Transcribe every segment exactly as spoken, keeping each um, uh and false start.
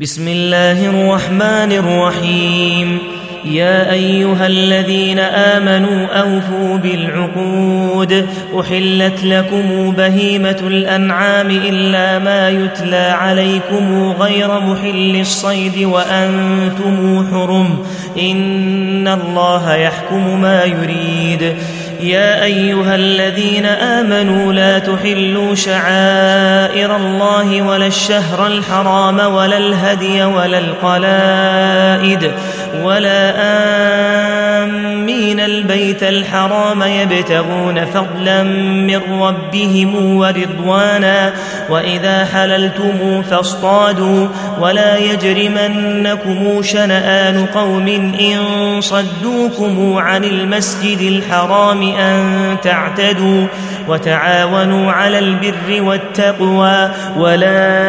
بسم الله الرحمن الرحيم. يا أيها الذين آمنوا أوفوا بالعقود. أحلت لكم بهيمة الأنعام إلا ما يتلى عليكم غير محل الصيد وأنتم حرم، إن الله يحكم ما يريد. يا أيها الذين آمنوا لا تحلوا شعائر الله ولا الشهر الحرام ولا الهدي ولا القلائد ولا آمين البيت الحرام يبتغون فضلا من ربهم ورضوانا، وإذا حللتم فاصطادوا، ولا يجرمنكم شنآن قوم إن صدوكم عن المسجد الحرام أن تعتدوا، وتعاونوا على البر والتقوى ولا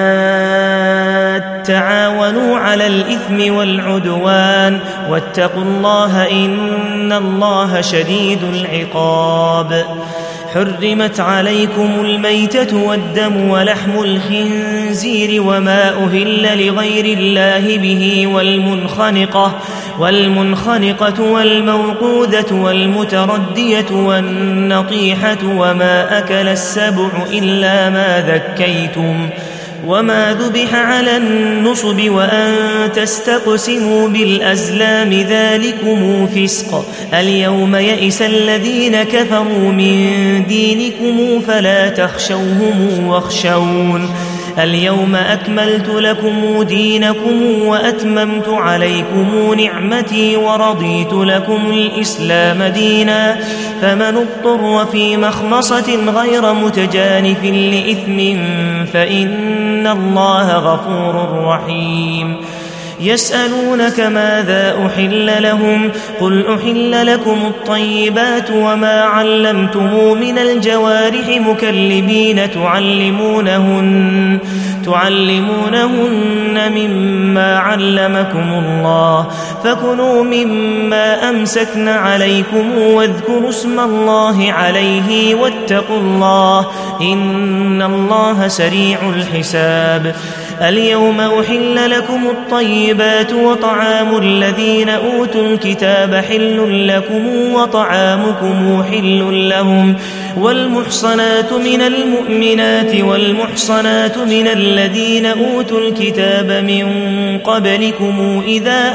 تعاونوا على الإثم والعدوان، واتقوا الله إن الله شديد العقاب. حرمت عليكم الميتة والدم ولحم الخنزير وما أهل لغير الله به والمنخنقة والمنخنقة والموقوذة والمتردية والنطيحة وما أكل السبع إلا ما ذكيتم وما ذبح على النصب وأن تستقسموا بالأزلام ذلكم فسق. اليوم يئس الذين كفروا من دينكم فلا تخشوهم واخشون. اليوم أكملت لكم دينكم وأتممت عليكم نعمتي ورضيت لكم الإسلام دينا، فمن اضطر في مخمصة غير متجانف لإثم فإن الله غفور رحيم. يسألونك ماذا أحل لهم؟ قل أحل لكم الطيبات وما علمتم من الجوارح مكلبين تعلمونهن تعلمونهن مما علمكم الله، فكلوا مما أمسكن عليكم واذكروا اسم الله عليه واتقوا الله إن الله سريع الحساب. اليوم أحل لكم الطيبات وطعام الذين أوتوا الكتاب حل لكم وطعامكم حل لهم، والمحصنات من المؤمنات والمحصنات من الذين أوتوا الكتاب من قبلكم إذا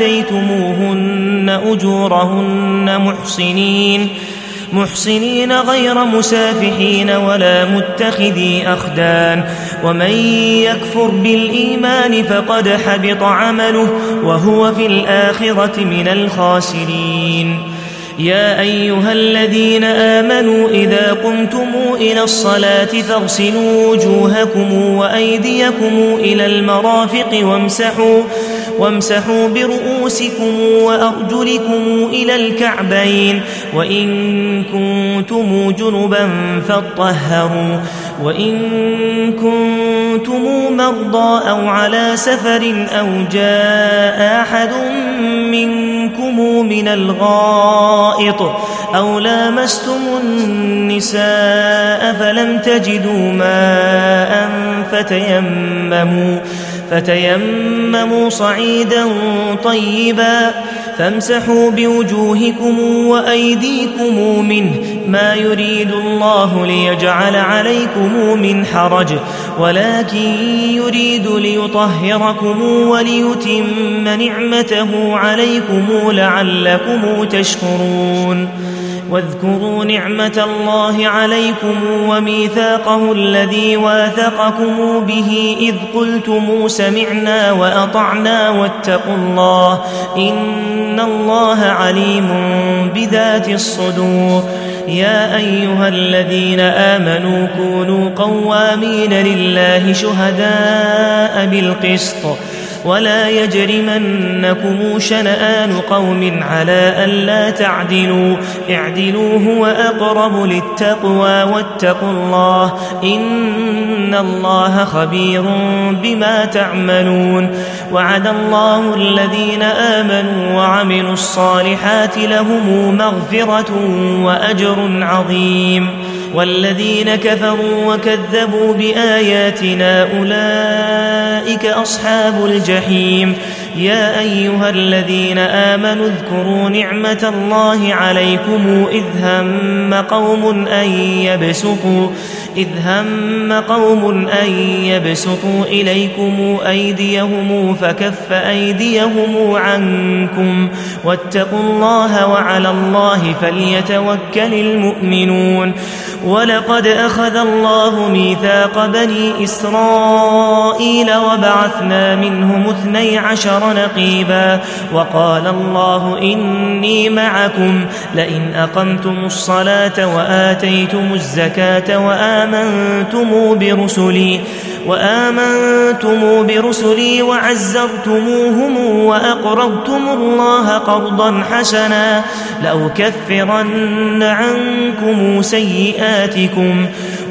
آتيتموهن أجورهن محصنين محصنين غير مسافحين ولا متخذي أخدان، ومن يكفر بالإيمان فقد حبط عمله وهو في الآخرة من الخاسرين. يا أيها الذين آمنوا إذا قمتم إلى الصلاة فاغسلوا وجوهكم وأيديكم إلى المرافق وامسحوا وامسحوا برؤوسكم وأرجلكم إلى الكعبين، وإن كنتم جنبا فاطهروا، وإن كنتم مرضى أو على سفر أو جاء أحد منكم من الغائط أو لامستم النساء فلم تجدوا ماء فتيمموا فتيمموا صعيدا طيبا فامسحوا بوجوهكم وأيديكم منه، ما يريد الله ليجعل عليكم من حرج ولكن يريد ليطهركم وليتم نعمته عليكم لعلكم تشكرون. واذكروا نعمة الله عليكم وميثاقه الذي واثقكم به إذ قلتم سمعنا وأطعنا واتقوا الله إن الله عليم بذات الصدور. يا أيها الذين آمنوا كونوا قوامين لله شهداء بالقسط ولا يجرمنكم شنآن قوم على ألا تعدلوا اعدلوا هو أقرب للتقوى واتقوا الله إن الله خبير بما تعملون. وعد الله الذين آمنوا وعملوا الصالحات لهم مغفرة وأجر عظيم. والذين كفروا وكذبوا بآياتنا أولئك أصحاب الجحيم يا أيها الذين آمنوا اذكروا نعمة الله عليكم إذ هم قوم أن يبسطوا إذ هم قوم أن يبسطوا إليكم أيديهم فكف أيديهم عنكم واتقوا الله وعلى الله فليتوكل المؤمنون ولقد أخذ الله ميثاق بني إسرائيل وبعثنا منهم اثني عشر نقيبا وقال الله إني معكم لئن أقمتم الصلاة وآتيتم الزكاة وآمنتم برسلي وآمنتم برسلي وعزرتموهم وأقرضتم الله قرضا حسنا لأكفرن عنكم سيئاتكم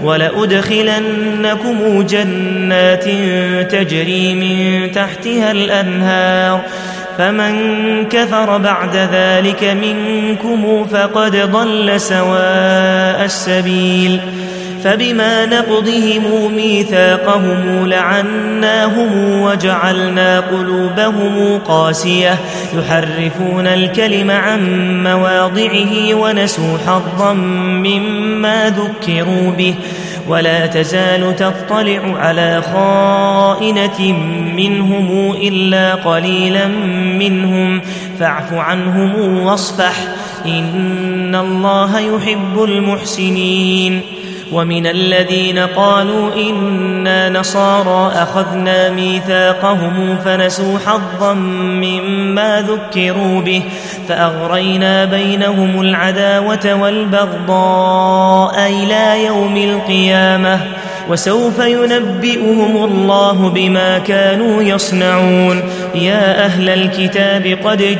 ولأدخلنكم جنات تجري من تحتها الأنهار فمن كفر بعد ذلك منكم فقد ضل سواء السبيل فبما نقضهم ميثاقهم لعناهم وجعلنا قلوبهم قاسية يحرفون الكلم عن مواضعه ونسوا حظا مما ذكروا به ولا تزال تطلع على خائنة منهم إلا قليلا منهم فاعف عنهم واصفح إن الله يحب المحسنين ومن الذين قالوا إنا نصارى أخذنا ميثاقهم فنسوا حظا مما ذكروا به فأغرينا بينهم العداوة والبغضاء إلى يوم القيامة وسوف ينبئهم الله بما كانوا يصنعون يا أهل الكتاب قد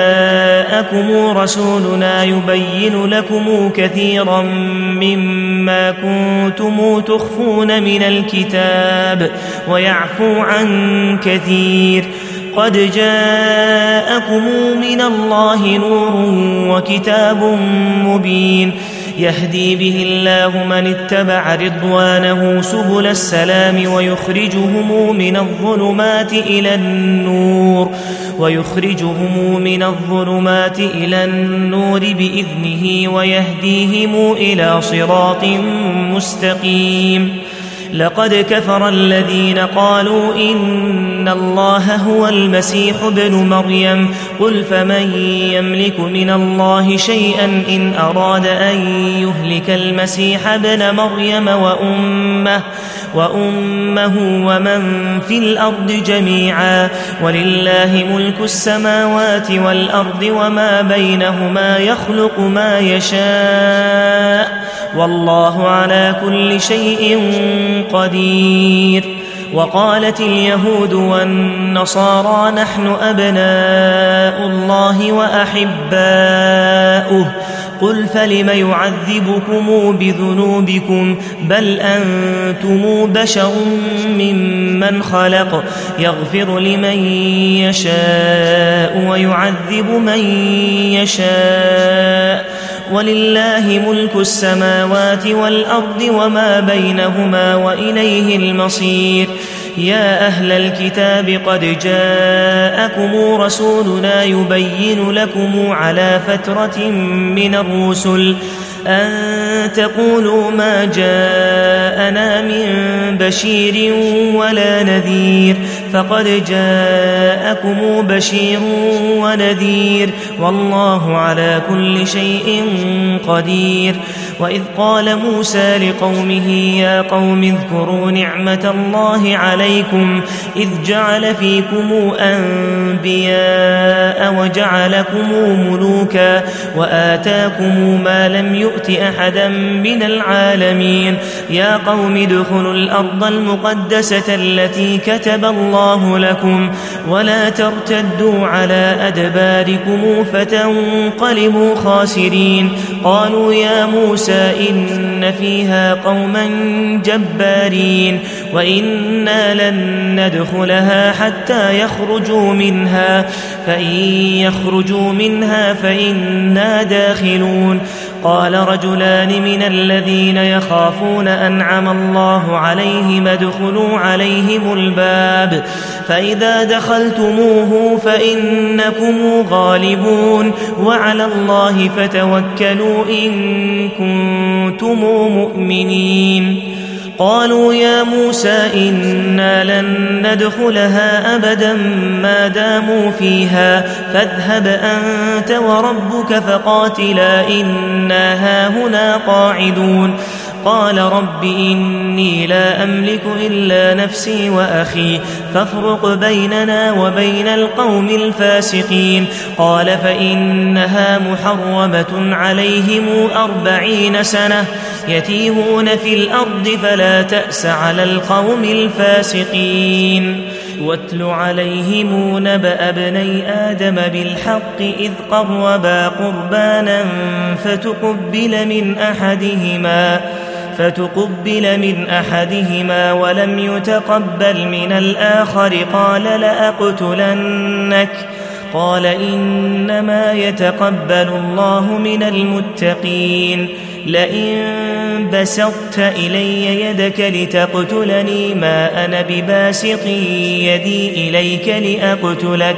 جاءكم رسولنا يبين لكم كثيرا مما كنتم تخفون من الكتاب ويعفو عن كثير قد جاءكم من الله نور وكتاب مبين يهدي به الله من اتبع رضوانه سبل السلام ويخرجهم من الظلمات إلى النور ويخرجهم من الظلمات إلى النور بإذنه ويهديهم إلى صراط مستقيم لقد كفر الذين قالوا إن الله هو المسيح ابن مريم قل فمن يملك من الله شيئا إن أراد أن يهلك المسيح ابن مريم وأمه وأمه ومن في الأرض جميعا ولله ملك السماوات والأرض وما بينهما يخلق ما يشاء والله على كل شيء قدير وقالت اليهود والنصارى نحن أبناء الله وأحباؤه قل فلم يعذبكم بذنوبكم بل أنتم بشر ممن خلق يغفر لمن يشاء ويعذب من يشاء ولله ملك السماوات والأرض وما بينهما وإليه المصير يا أهل الكتاب قد جاءكم رسولنا يبين لكم على فترة من الرسل أن تقولوا ما جاءنا من بشير ولا نذير فقد جاءكم بشير ونذير والله على كل شيء قدير وإذ قال موسى لقومه يا قوم اذكروا نعمة الله عليكم إذ جعل فيكم أنبياء وجعلكم ملوكا وآتاكم ما لم يؤت أحدا من العالمين يا قوم ادخلوا الأرض المقدسة التي كتب الله لكم ولا ترتدوا على أدباركم فتنقلبوا خاسرين قالوا يا موسى إن فيها قوما جبارين وإنا لن ندخلها حتى يخرجوا منها فإن يخرجوا منها فإنا داخلون قال رجلان من الذين يخافون أنعم الله عليهم ادخلوا عليهم الباب فإذا دخلتموه فإنكم غالبون وعلى الله فتوكلوا إن كنتم مؤمنين قالوا يا موسى إنا لن ندخلها أبدا ما داموا فيها فاذهب أنت وربك فقاتلا إنا هاهنا قاعدون قال رب إني لا أملك إلا نفسي وأخي فافرق بيننا وبين القوم الفاسقين قال فإنها محرمة عليهم أربعين سنة يتيهون في الأرض فلا تأس على القوم الفاسقين واتل عليهم نبأ ابني آدم بالحق إذ قربا قربانا فتقبل من أحدهما فتقبل من أحدهما ولم يتقبل من الآخر قال لأقتلنك قال إنما يتقبل الله من المتقين لئن بسطت إلي يدك لتقتلني ما أنا بباسط يدي إليك لأقتلك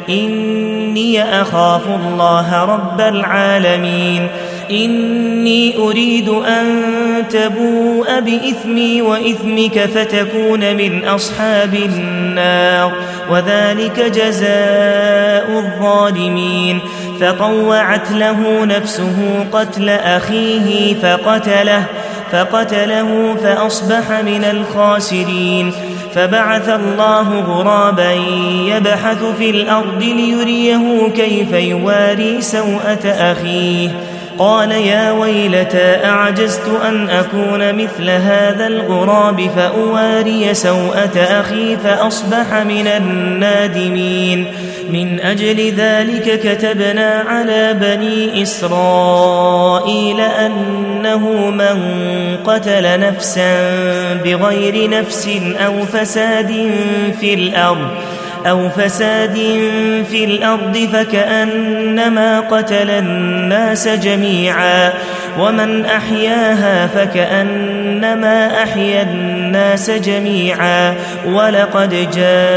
إني أخاف الله رب العالمين إني أريد أن تبوء بإثمي وإثمك فتكون من أصحاب النار وذلك جزاء الظالمين فطوعت له نفسه قتل أخيه فقتله فقتله فأصبح من الخاسرين فبعث الله غرابا يبحث في الأرض ليريه كيف يواري سوءة أخيه قال يا ويلتى أعجزت أن أكون مثل هذا الغراب فأواري سوءة أخي فأصبح من النادمين من أجل ذلك كتبنا على بني إسرائيل أنه من قتل نفسا بغير نفس أو فساد في الأرض أو فساد في الأرض فكأنما قتل الناس جميعا ومن أحياها فكأنما أحيا الناس جميعا ولقد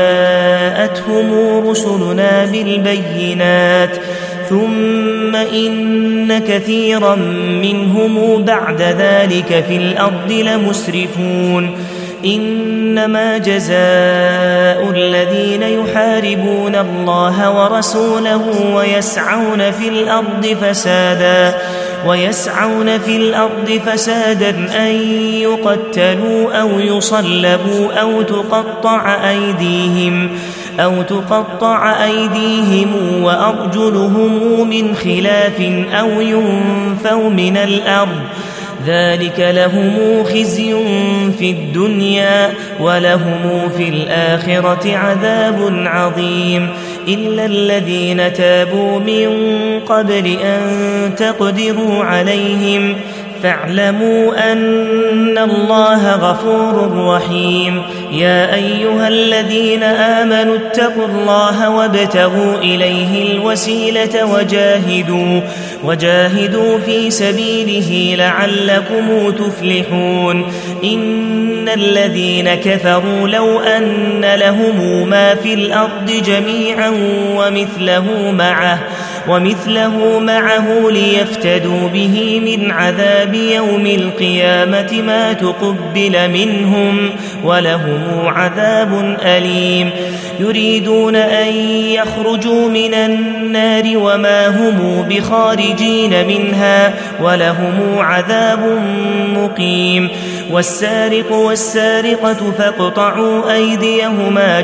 جاءتهم رسلنا بالبينات ثم إن كثيرا منهم بعد ذلك في الأرض لمسرفون إنما جزاء الذين يحاربون الله ورسوله ويسعون في الأرض فسادا ويسعون في الأرض فسادا أن يقتلوا أو يصلبوا أو تقطع أيديهم أو تقطع أيديهم وأرجلهم من خلاف أو ينفوا من الأرض ذلك لهم خزي في الدنيا ولهم في الآخرة عذاب عظيم إلا الذين تابوا من قبل أن تقدروا عليهم فاعلموا أن الله غفور رحيم يا أيها الذين آمنوا اتقوا الله وابتغوا إليه الوسيلة وجاهدوا وجاهدوا في سبيله لعلكم تفلحون إن الذين كفروا لو أن لهم ما في الأرض جميعا ومثله معه ومثله معه ليفتدوا به من عذاب يوم القيامة ما تقبل منهم ولهم عذاب أليم يريدون أن يخرجوا من النار وما هم بخارجين منها ولهم عذاب مقيم والسارق والسارقة فاقطعوا أيديهما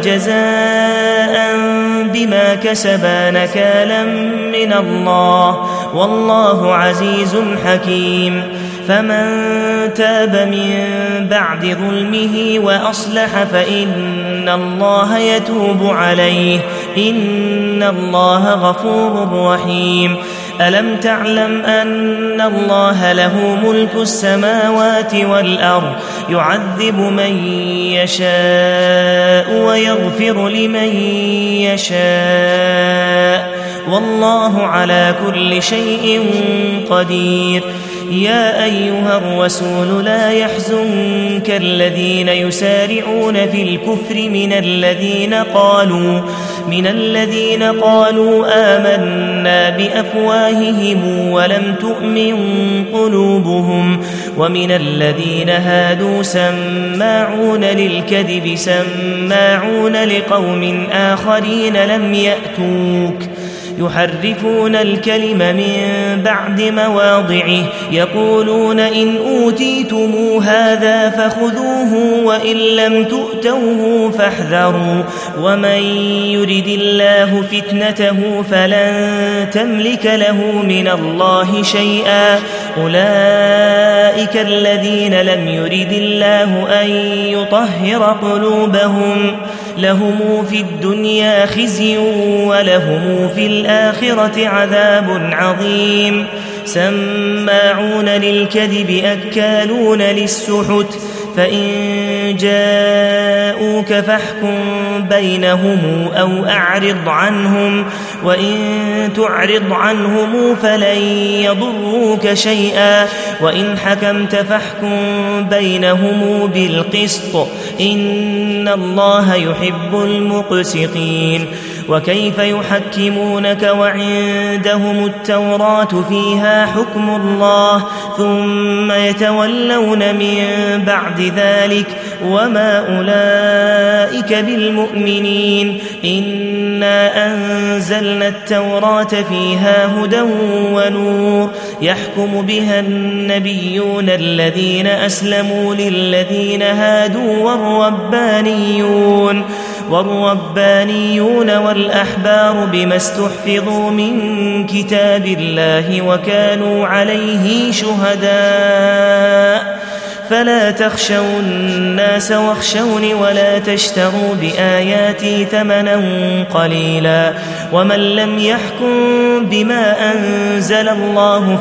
جزاء بما كسبا نكالا من الله والله عزيز حكيم فمن تاب من بعد ظلمه وأصلح فإن الله يتوب عليه إن الله غفور رحيم ألم تعلم أن الله له ملك السماوات والأرض يعذب من يشاء ويغفر لمن يشاء والله على كل شيء قدير. يا أيها الرسول لا يحزنك الذين يسارعون في الكفر من الذين قالوا من الذين قالوا آمنا بأفواههم ولم تؤمن قلوبهم ومن الذين هادوا سماعون للكذب سماعون لقوم آخرين لم يأتوك يحرفون الكلم من بعد مواضعه يقولون إن أوتيتم هذا فخذوه وإن لم تؤتوه فاحذروا ومن يرد الله فتنته فلن تملك له من الله شيئا أولئك الذين لم يرد الله أن يطهر قلوبهم لهم في الدنيا خزي ولهم في الآخرة عذاب عظيم. سماعون للكذب أكالون للسحت فإن جاءوك فاحكم بينهم أو أعرض عنهم وإن تعرض عنهم فلن يضروك شيئا وإن حكمت فاحكم بينهم بالقسط إن الله يحب المقسطين. وكيف يحكمونك وعندهم التوراة فيها حكم الله ثم يتولون من بعد ذلك وما أولئك بالمؤمنين. إنا أنزلنا التوراة فيها هدى ونور يحكم بها النبيون الذين أسلموا للذين هادوا والربانيون والربانيون والأحبار بما استحفظوا من كتاب الله وكانوا عليه شهداء فلا تخشوا الناس واخشوني ولا تشتروا بآياتي ثمنا قليلا ومن لم يحكم بما أنزل الله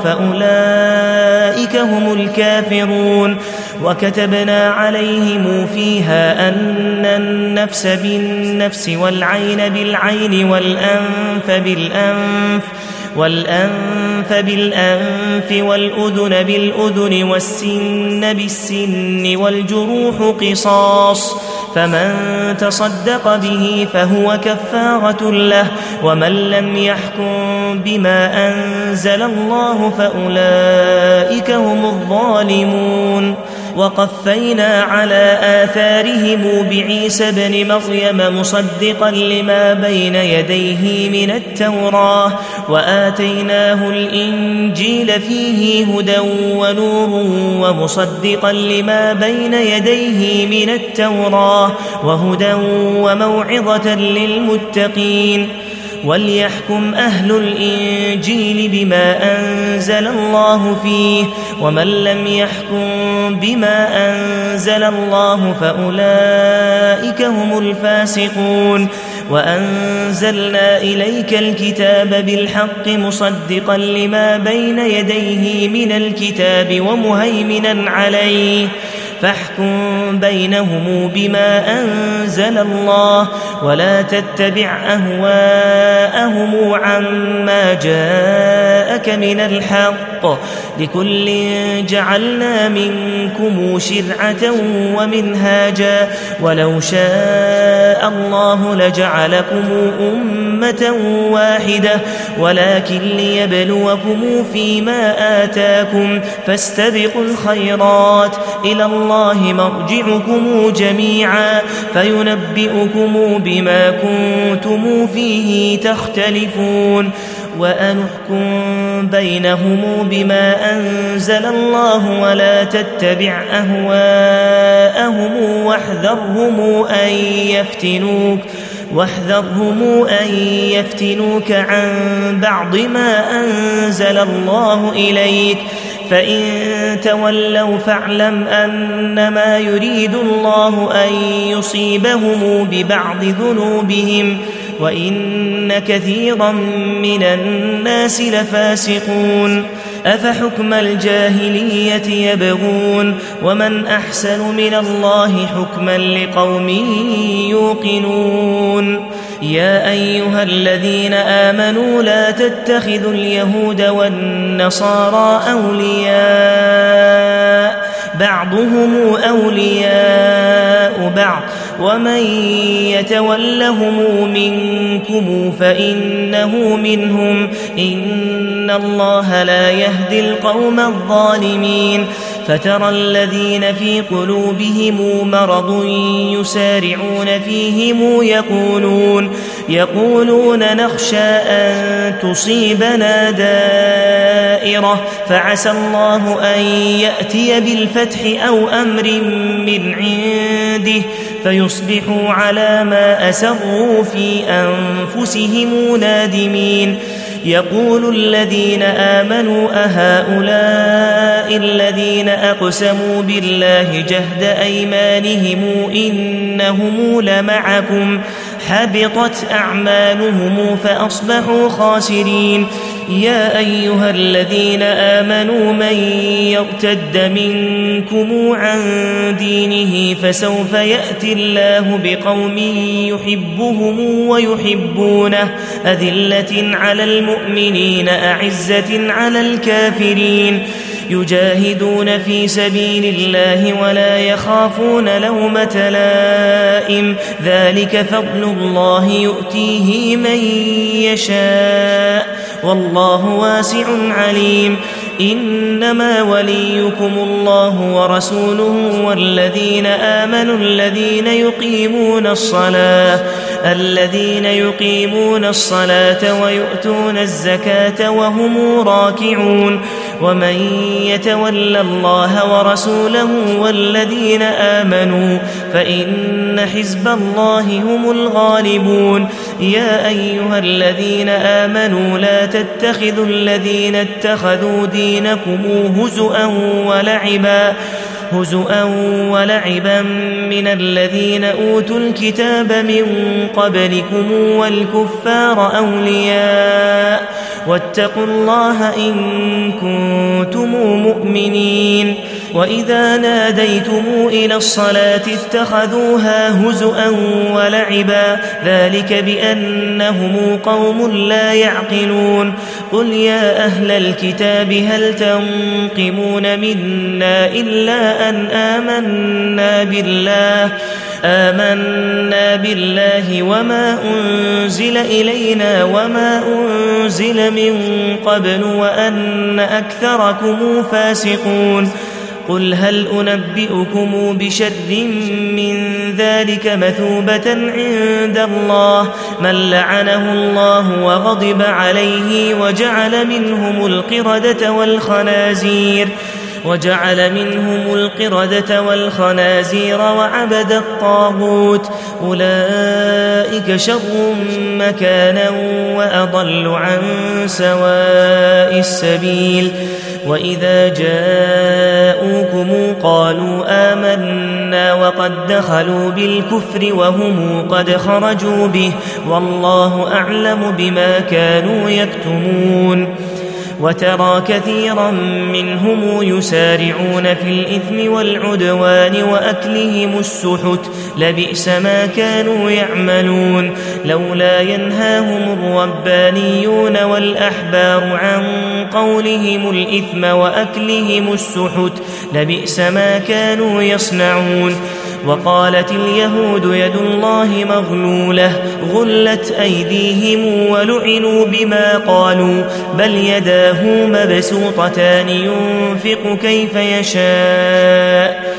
فأولئك هم الكافرون. وكتبنا عليهم فيها أن النفس بالنفس والعين بالعين والأنف بالأنف والأنف بالأنف والأذن بالأذن والسن بالسن والجروح قصاص فمن تصدق به فهو كفارة له ومن لم يحكم بما أنزل الله فأولئك هم الظالمون. وقفينا على آثارهم بعيسى بن مريم مصدقا لما بين يديه من التوراة وآتيناه الإنجيل فيه هدى ونور ومصدقا لما بين يديه من التوراة وهدى وموعظة للمتقين. وليحكم أهل الإنجيل بما أنزل الله فيه ومن لم يحكم بما أنزل الله فأولئك هم الفاسقون. وأنزلنا إليك الكتاب بالحق مصدقا لما بين يديه من الكتاب ومهيمنا عليه فاحكم بينهم بما أنزل الله ولا تتبع أهواءهم عما جاءك من الحق لكل جعلنا منكم شرعة ومنهاجا ولو شاء الله لجعلكم أمة واحدة ولكن ليبلوكم فيما آتاكم فاستبقوا الخيرات إلى الله مرجعكم جميعا فينبئكم بما كنتم فيه تختلفون. وأنحكم بينهم بما أنزل الله ولا تتبع أهواءهم واحذرهم أن يفتنوك واحذرهم أن يفتنوك عن بعض ما أنزل الله إليك فإن تولوا فاعلم أنما يريد الله أن يصيبهم ببعض ذنوبهم وإن كثيرا من الناس لفاسقون أفحكم الجاهلية يبغون ومن أحسن من الله حكما لقوم يوقنون يا أيها الذين آمنوا لا تتخذوا اليهود والنصارى أولياء بعضهم أولياء بعض ومن يتولهم منكم فإنه منهم إن الله لا يهدي القوم الظالمين فترى الذين في قلوبهم مرض يسارعون فيهم يقولون يقولون نخشى أن تصيبنا دائرة فعسى الله أن يأتي بالفتح أو أمر من عنده فيصبحوا على ما أسروا في أنفسهم نادمين يقول الذين آمنوا أهؤلاء الذين أقسموا بالله جهد أيمانهم إنهم لمعكم حبطت أعمالهم فأصبحوا خاسرين يا أيها الذين آمنوا من يرتد منكم عن دينه فسوف يأتي الله بقوم يحبهم ويحبونه أذلة على المؤمنين أعزة على الكافرين يجاهدون في سبيل الله ولا يخافون لومة لائم ذلك فضل الله يؤتيه من يشاء والله واسع عليم إنما وليكم الله ورسوله والذين آمنوا الذين يقيمون الصلاة الذين يقيمون الصلاة ويؤتون الزكاة وهم راكعون ومن يتول الله ورسوله والذين آمنوا فإن حزب الله هم الغالبون يا أيها الذين آمنوا لا تتخذوا الذين اتخذوا دينكم هزؤا ولعبا هزؤا ولعبا من الذين أوتوا الكتاب من قبلكم والكفار أولياء واتقوا الله إن كنتم مؤمنين وإذا ناديتم إلى الصلاة اتخذوها هزؤا ولعبا ذلك بأنهم قوم لا يعقلون قل يا أهل الكتاب هل تنقمون منا إلا أن آمنا بالله آمنا بالله وما أنزل إلينا وما أنزل من قبل وأن أكثركم فاسقون قل هل أنبئكم بشر من ذلك مثوبة عند الله من لعنه الله وغضب عليه وجعل منهم القردة والخنازير وجعل منهم القردة والخنازير وعبد الطاغوت أولئك شر مكانا وأضل عن سواء السبيل وإذا جاءوكم قالوا آمنا وقد دخلوا بالكفر وهم قد خرجوا به والله أعلم بما كانوا يكتمون وترى كثيرا منهم يسارعون في الإثم والعدوان وأكلهم السحت لبئس ما كانوا يعملون لولا ينهاهم الربانيون والأحبار عن قولهم الإثم وأكلهم السحت لبئس ما كانوا يصنعون وقالت اليهود يد الله مغلولة غلت أيديهم ولعنوا بما قالوا بل يداه مبسوطتان ينفق كيف يشاء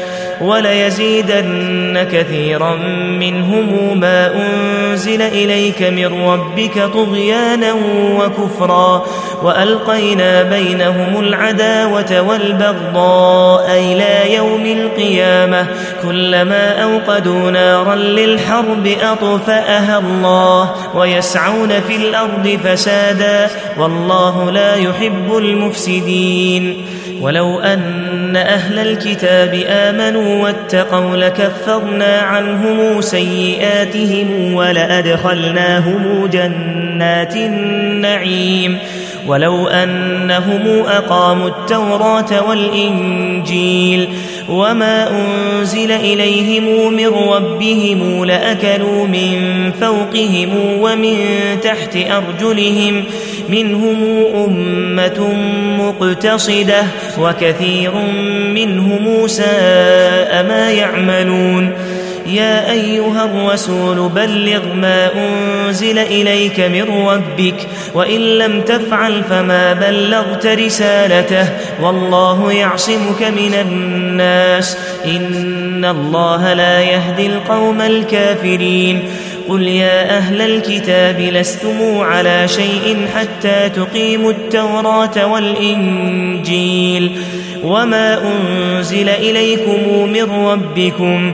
وليزيدن كثيرا منهم ما أنزل إليك من ربك طغيانا وكفرا وألقينا بينهم العداوة والبغضاء إلى يوم القيامة كلما أوقدوا نارا للحرب أطفأها الله ويسعون في الأرض فسادا والله لا يحب المفسدين ولو أن أهل الكتاب آمنوا واتقوا لكفرنا عنهم سيئاتهم ولأدخلناهم جنات النعيم ولو أنهم أقاموا التوراة والإنجيل وما أنزل إليهم من ربهم لأكلوا من فوقهم ومن تحت أرجلهم منهم أمة مقتصدة وكثير منهم ساء ما يعملون يا أيها الرسول بلغ ما أنزل إليك من ربك وإن لم تفعل فما بلغت رسالته والله يعصمك من الناس إن الله لا يهدي القوم الكافرين قل يا أهل الكتاب لستم على شيء حتى تقيموا التوراة والإنجيل وما أنزل إليكم من ربكم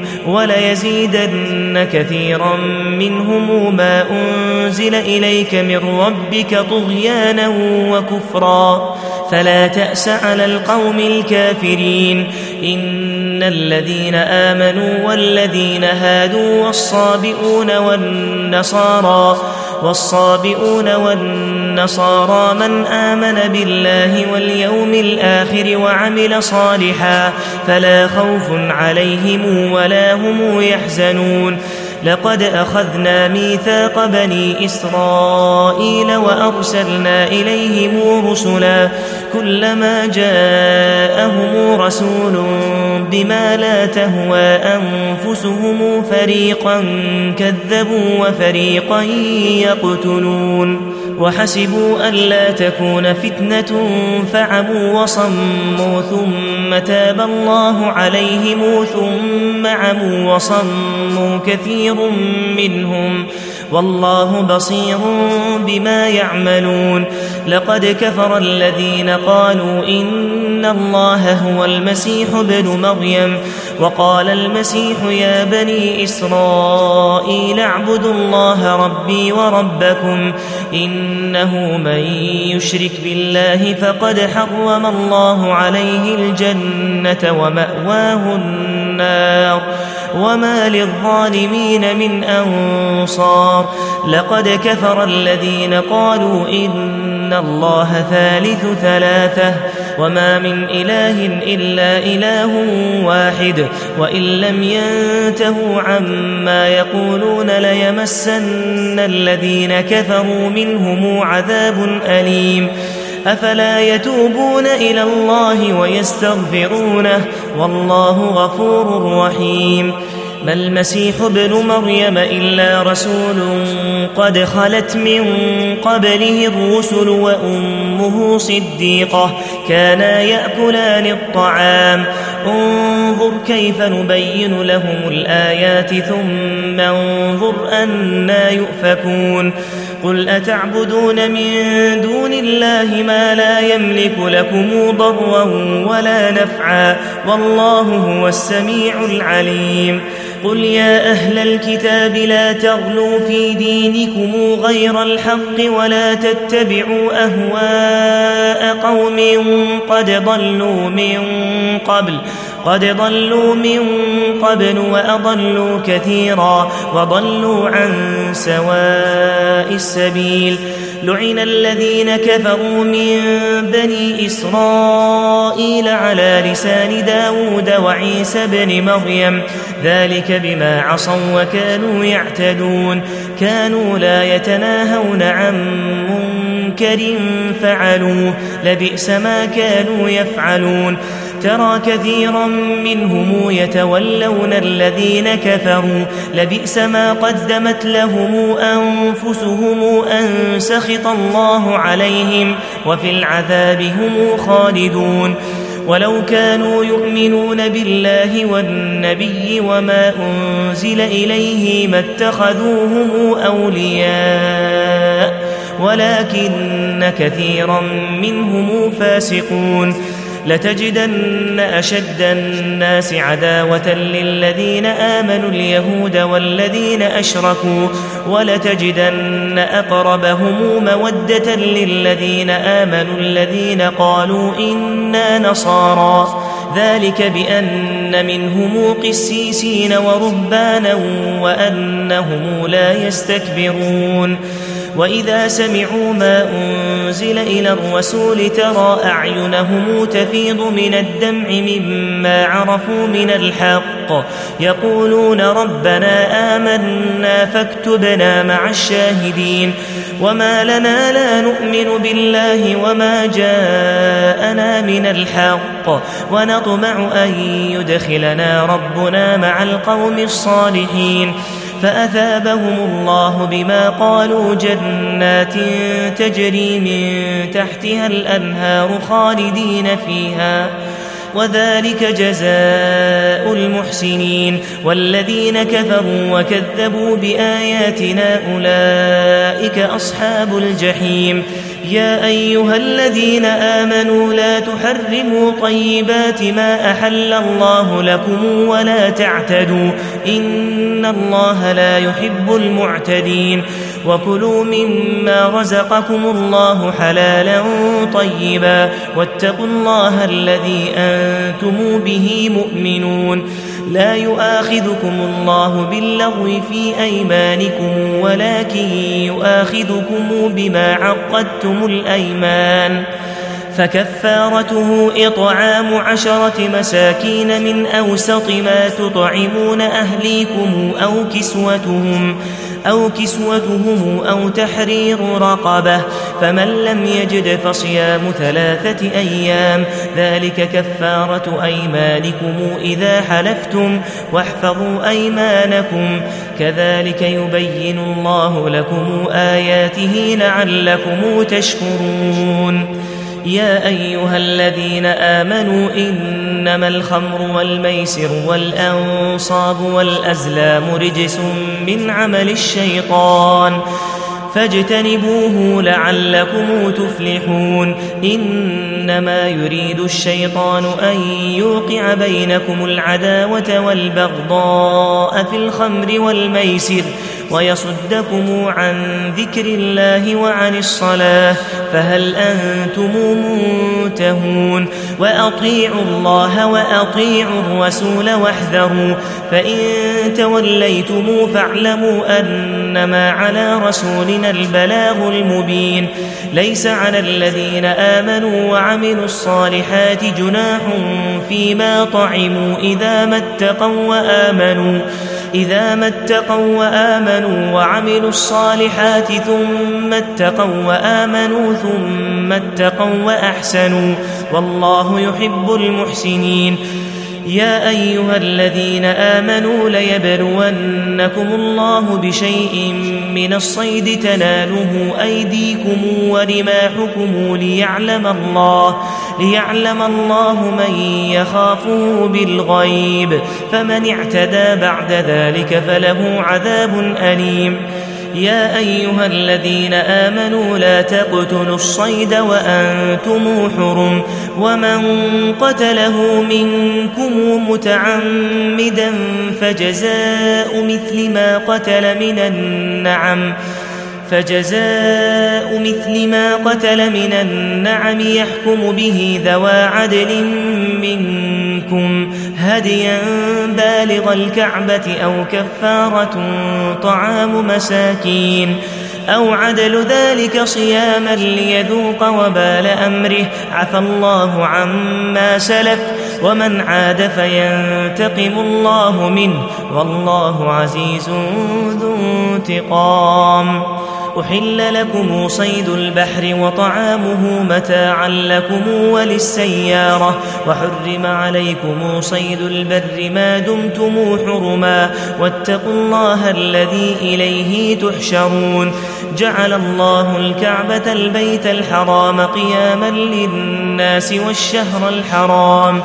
وليزيدن كثيرا منهم ما أنزل إليك من ربك طغيانا وكفرا فلا تأس على القوم الكافرين إن الذين آمنوا والذين هادوا والصابئون والنصارى والصابئون والنصارى من آمن بالله واليوم الآخر وعمل صالحا فلا خوف عليهم ولا هم يحزنون لقد أخذنا ميثاق بني إسرائيل وأرسلنا إليهم رسلا كلما جاءهم رسول بما لا تهوى أنفسهم فريقا كذبوا وفريقا يقتلون وحسبوا ألا تكون فتنة فعموا وصموا ثم تاب الله عليهم ثم عموا وصموا كثير منهم والله بصير بما يعملون لقد كفر الذين قالوا إن الله هو المسيح ابن مريم وقال المسيح يا بني إسرائيل اعبدوا الله ربي وربكم إنه من يشرك بالله فقد حرم الله عليه الجنة ومأواه النار وما للظالمين من أنصار لقد كفر الذين قالوا إن الله ثالث ثلاثة وما من إله إلا إله واحد وإن لم ينتهوا عما يقولون ليمسن الذين كفروا منهم عذاب أليم أفلا يتوبون إلى الله ويستغفرونه والله غفور رحيم ما المسيح ابن مريم إلا رسول قد خلت من قبله الرسل وأمه صديقة كانا يأكلان الطعام انظر كيف نبين لهم الآيات ثم انظر أنا يؤفكون قل أتعبدون من دون الله ما لا يملك لكم ضرا ولا نفعا والله هو السميع العليم قل يا أهل الكتاب لا تغلوا في دينكم غير الحق ولا تتبعوا أهواء قوم قد ضلوا من قبل قد ضلوا من قبل وأضلوا كثيرا وضلوا عن سواء السبيل لعن الذين كفروا من بني إسرائيل على لسان داود وعيسى بن مريم ذلك بما عصوا وكانوا يعتدون كانوا لا يتناهون عن منكر فعلوه لبئس ما كانوا يفعلون ترى كثيرا منهم يتولون الذين كفروا لبئس ما قدمت لهم أنفسهم أن سخط الله عليهم وفي العذاب هم خالدون ولو كانوا يؤمنون بالله والنبي وما أنزل إليه ما اتخذوهم أولياء ولكن كثيرا منهم فاسقون لتجدن أشد الناس عداوة للذين آمنوا اليهود والذين أشركوا ولتجدن أقربهم مودة للذين آمنوا الذين قالوا إنا نصارى ذلك بأن منهم قسيسين ورهبانا وأنهم لا يستكبرون وإذا سمعوا ما أنزل إلى الرسول ترى أعينهم تفيض من الدمع مما عرفوا من الحق يقولون ربنا آمنا فاكتبنا مع الشاهدين وما لنا لا نؤمن بالله وما جاءنا من الحق ونطمع أن يدخلنا ربنا مع القوم الصالحين فأثابهم الله بما قالوا جنات تجري من تحتها الأنهار خالدين فيها وذلك جزاء المحسنين والذين كفروا وكذبوا بآياتنا أولئك أصحاب الجحيم يا أيها الذين آمنوا لا تحرموا طيبات ما أحل الله لكم ولا تعتدوا إن الله لا يحب المعتدين وكلوا مما رزقكم الله حلالا طيبا واتقوا الله الذي أنتم به مؤمنون لا يؤاخذكم الله باللغو في أيمانكم ولكن يؤاخذكم بما عقدتم الأيمان فكفارته إطعام عشرة مساكين من أوسط ما تطعمون أهليكم أو كسوتهم أو كسوتهم أو تحرير رقبة فمن لم يجد فصيام ثلاثة أيام ذلك كفارة أيمانكم إذا حلفتم واحفظوا أيمانكم كذلك يبين الله لكم آياته لعلكم تشكرون يا أيها الذين آمنوا إنما الخمر والميسر والأنصاب والأزلام رجس من عمل الشيطان فاجتنبوه لعلكم تفلحون إنما يريد الشيطان أن يوقع بينكم العداوة والبغضاء في الخمر والميسر ويصدكم عن ذكر الله وعن الصلاة فهل أنتم منتهون وأطيعوا الله وأطيعوا الرسول واحذروا فإن توليتم فاعلموا أنما على رسولنا البلاغ المبين ليس على الذين آمنوا وعملوا الصالحات جناح فيما طعموا إذا ما اتقوا وآمنوا إذا ما اتقوا وآمنوا وعملوا الصالحات ثم اتقوا وآمنوا ثم اتقوا وأحسنوا والله يحب المحسنين يا أيها الذين آمنوا ليبلونكم الله بشيء من الصيد تناله أيديكم ورماحكم ليعلم الله ليعلم الله من يخافه بالغيب فمن اعتدى بعد ذلك فله عذاب أليم يا أيها الذين آمنوا لا تقتلوا الصيد وأنتم حرم ومن قتله منكم متعمدا فجزاء مثل ما قتل من النعم فجزاء مثل ما قتل من النعم يحكم به ذوى عدل منكم هديا بالغ الكعبة أو كفارة طعام مساكين أو عدل ذلك صياما ليذوق وبال أمره عفى الله عما سلف ومن عاد فينتقم الله منه والله عزيز ذو انتقام أحل لكم صيد البحر وطعامه متاعا لكم وللسيارة وحرم عليكم صيد البر ما دمتم حرما واتقوا الله الذي إليه تحشرون جعل الله الكعبة البيت الحرام قياما للناس والشهر الحرام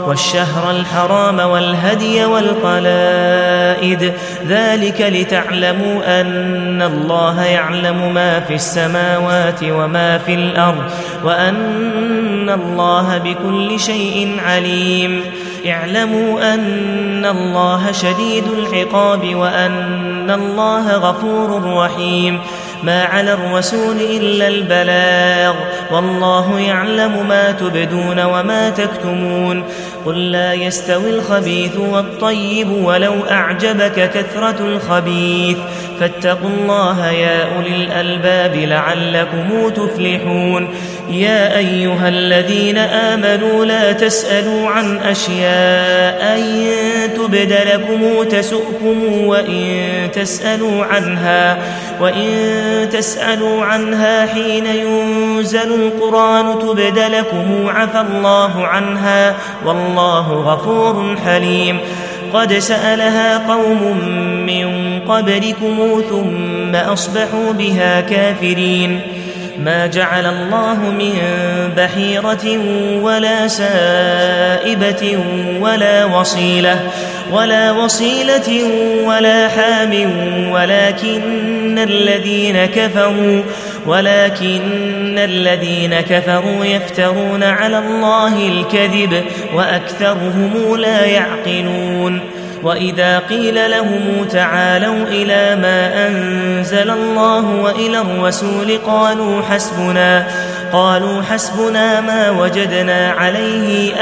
والشهر الحرام والهدي والقلائد ذلك لتعلموا أن الله يعلم ما في السماوات وما في الأرض وأن الله بكل شيء عليم اعلموا أن الله شديد العقاب وأن الله غفور رحيم ما على الرسول إلا البلاغ والله يعلم ما تبدون وما تكتمون قل لا يستوي الخبيث والطيب ولو أعجبك كثرة الخبيث فاتقوا الله يا أولي الألباب لعلكم تفلحون يا أيها الذين آمنوا لا تسألوا عن أشياء أن تبد لكم تسؤكم وإن تسألوا عنها وإن تسألوا عنها حين ينزل القرآن تبد لكم عفى الله عنها والله غفور حليم قد سألها قوم من قبلكم ثم أصبحوا بها كافرين ما جعل الله من بحيرة ولا سائبة ولا وصيلة ولا وصيلة ولا حام ولكن الذين كفروا ولكن الذين كفروا يفترون على الله الكذب وأكثرهم لا يعقلون وإذا قيل لهم تعالوا إلى ما أنزل الله وإلى الرسول قالوا حسبنا قالوا حسبنا ما وجدنا عليه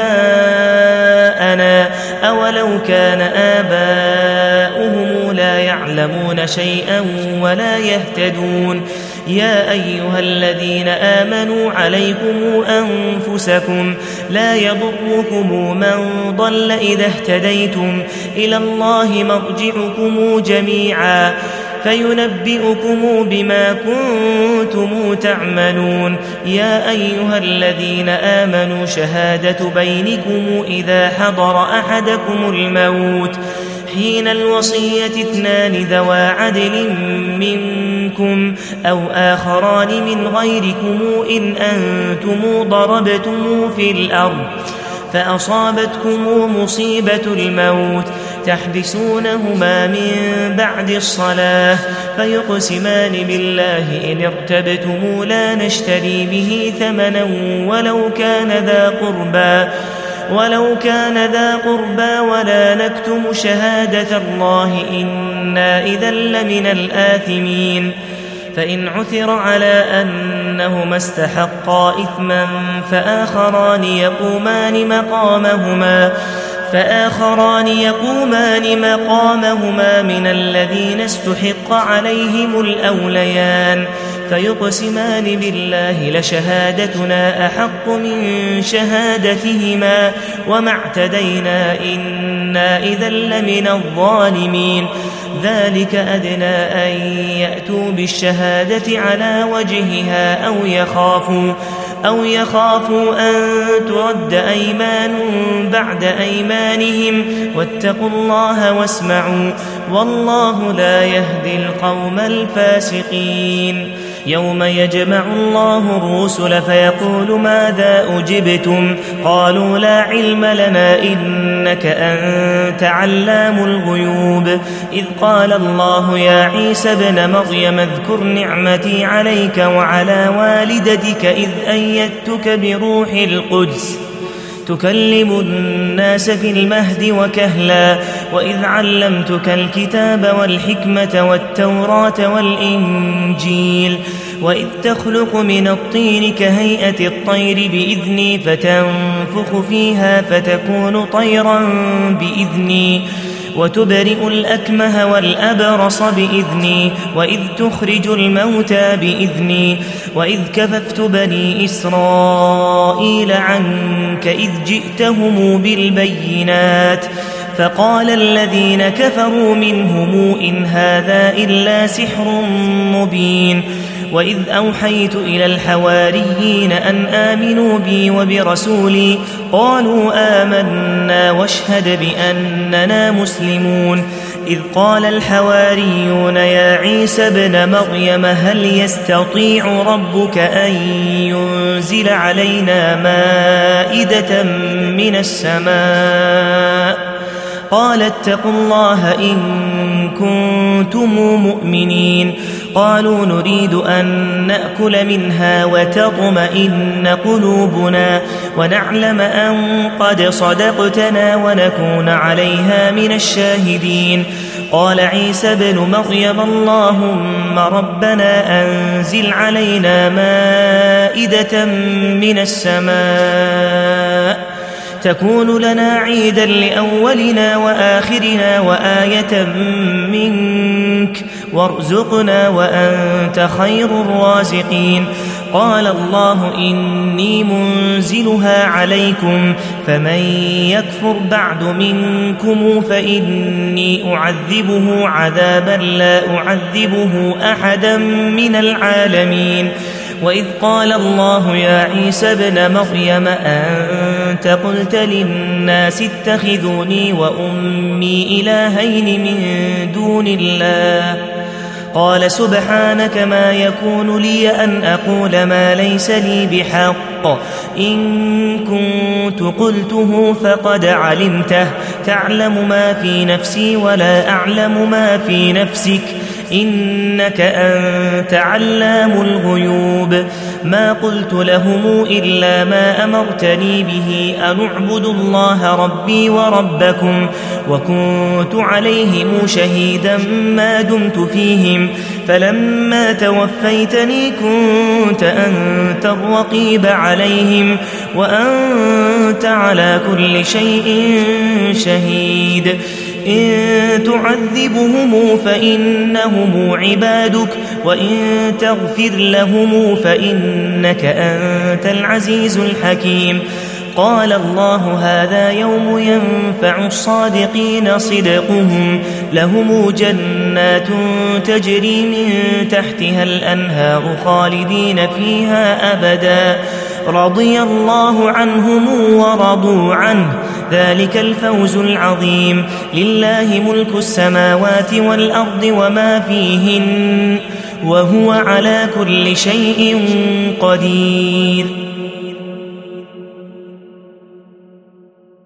آباءنا أولو كان آباؤهم لا يعلمون شيئا ولا يهتدون يا أيها الذين آمنوا عليكم أنفسكم لا يضركم من ضل إذا اهتديتم إلى الله مرجعكم جميعا فينبئكم بما كنتم تعملون يا أيها الذين آمنوا شهادة بينكم إذا حضر أحدكم الموت حين الوصية اثنان ذوى عدل منكم أو آخران من غيركم إن أنتم ضربتم في الأرض فأصابتكم مصيبة الموت تحبسونهما من بعد الصلاة فيقسمان بالله إن ارتبتم لا نشتري به ثمنا ولو كان ذا قربى ولو كان ذا قربى ولا نكتم شهادة الله إنا إذا لمن الآثمين فإن عثر على أنهما استحقا إثما فآخران يقومان مقامهما فآخران يقومان مقامهما من الذين استحق عليهم الأوليان فيقسمان بالله لشهادتنا أحق من شهادتهما وما اعتدينا إنا إذا لمن الظالمين ذلك أدنى أن يأتوا بالشهادة على وجهها أو يخافوا أو يخافوا أن ترد أيمان بعد أيمانهم واتقوا الله واسمعوا والله لا يهدي القوم الفاسقين يوم يجمع الله الرسل فيقول ماذا أجبتم قالوا لا علم لنا إنك أنت علام الغيوب إذ قال الله يا عيسى ابن مريم اذكر نعمتي عليك وعلى والدتك إذ أيدتك بروح القدس تكلم الناس في المهد وكهلا وإذ علمتك الكتاب والحكمة والتوراة والإنجيل وإذ تخلق من الطين كهيئة الطير بإذني فتنفخ فيها فتكون طيرا بإذني وتبرئ الأكمه والأبرص بإذني وإذ تخرج الموتى بإذني وإذ كففت بني إسرائيل عنك إذ جئتهم بالبينات فقال الذين كفروا منهم إن هذا إلا سحر مبين وإذ أوحيت إلى الحواريين أن آمنوا بي وبرسولي قالوا آمنا واشهد بأننا مسلمون إذ قال الحواريون يا عيسى ابن مريم هل يستطيع ربك أن ينزل علينا مائدة من السماء قال اتقوا الله إن كنتم مؤمنين قالوا نريد أن نأكل منها وتطمئن قلوبنا ونعلم أن قد صدقتنا ونكون عليها من الشاهدين قال عيسى ابن مريم اللهم ربنا أنزل علينا مائدة من السماء تكون لنا عيدا لأولنا وآخرنا وآية منك وارزقنا وأنت خير الرازقين قال الله إني منزلها عليكم فمن يكفر بعد منكم فإني أعذبه عذابا لا أعذبه أحدا من العالمين وإذ قال الله يا عيسى ابن مريم أنت قلت للناس اتخذوني وأمي إلهين من دون الله قال سبحانك ما يكون لي أن أقول ما ليس لي بحق إن كنت قلته فقد علمته تعلم ما في نفسي ولا أعلم ما في نفسك إنك أنت علام الغيوب ما قلت لهم إلا ما أمرتني به أن اعبدوا الله ربي وربكم وكنت عليهم شهيدا ما دمت فيهم فلما توفيتني كنت أنت الرقيب عليهم وأنت على كل شيء شهيد إن تعذبهم فإنهم عبادك وإن تغفر لهم فإنك أنت العزيز الحكيم قال الله هذا يوم ينفع الصادقين صدقهم لهم جنات تجري من تحتها الأنهار خالدين فيها أبدا رضي الله عنهم ورضوا عنه ذلك الفوز العظيم لله ملك السماوات والأرض وما فيهن وهو على كل شيء قدير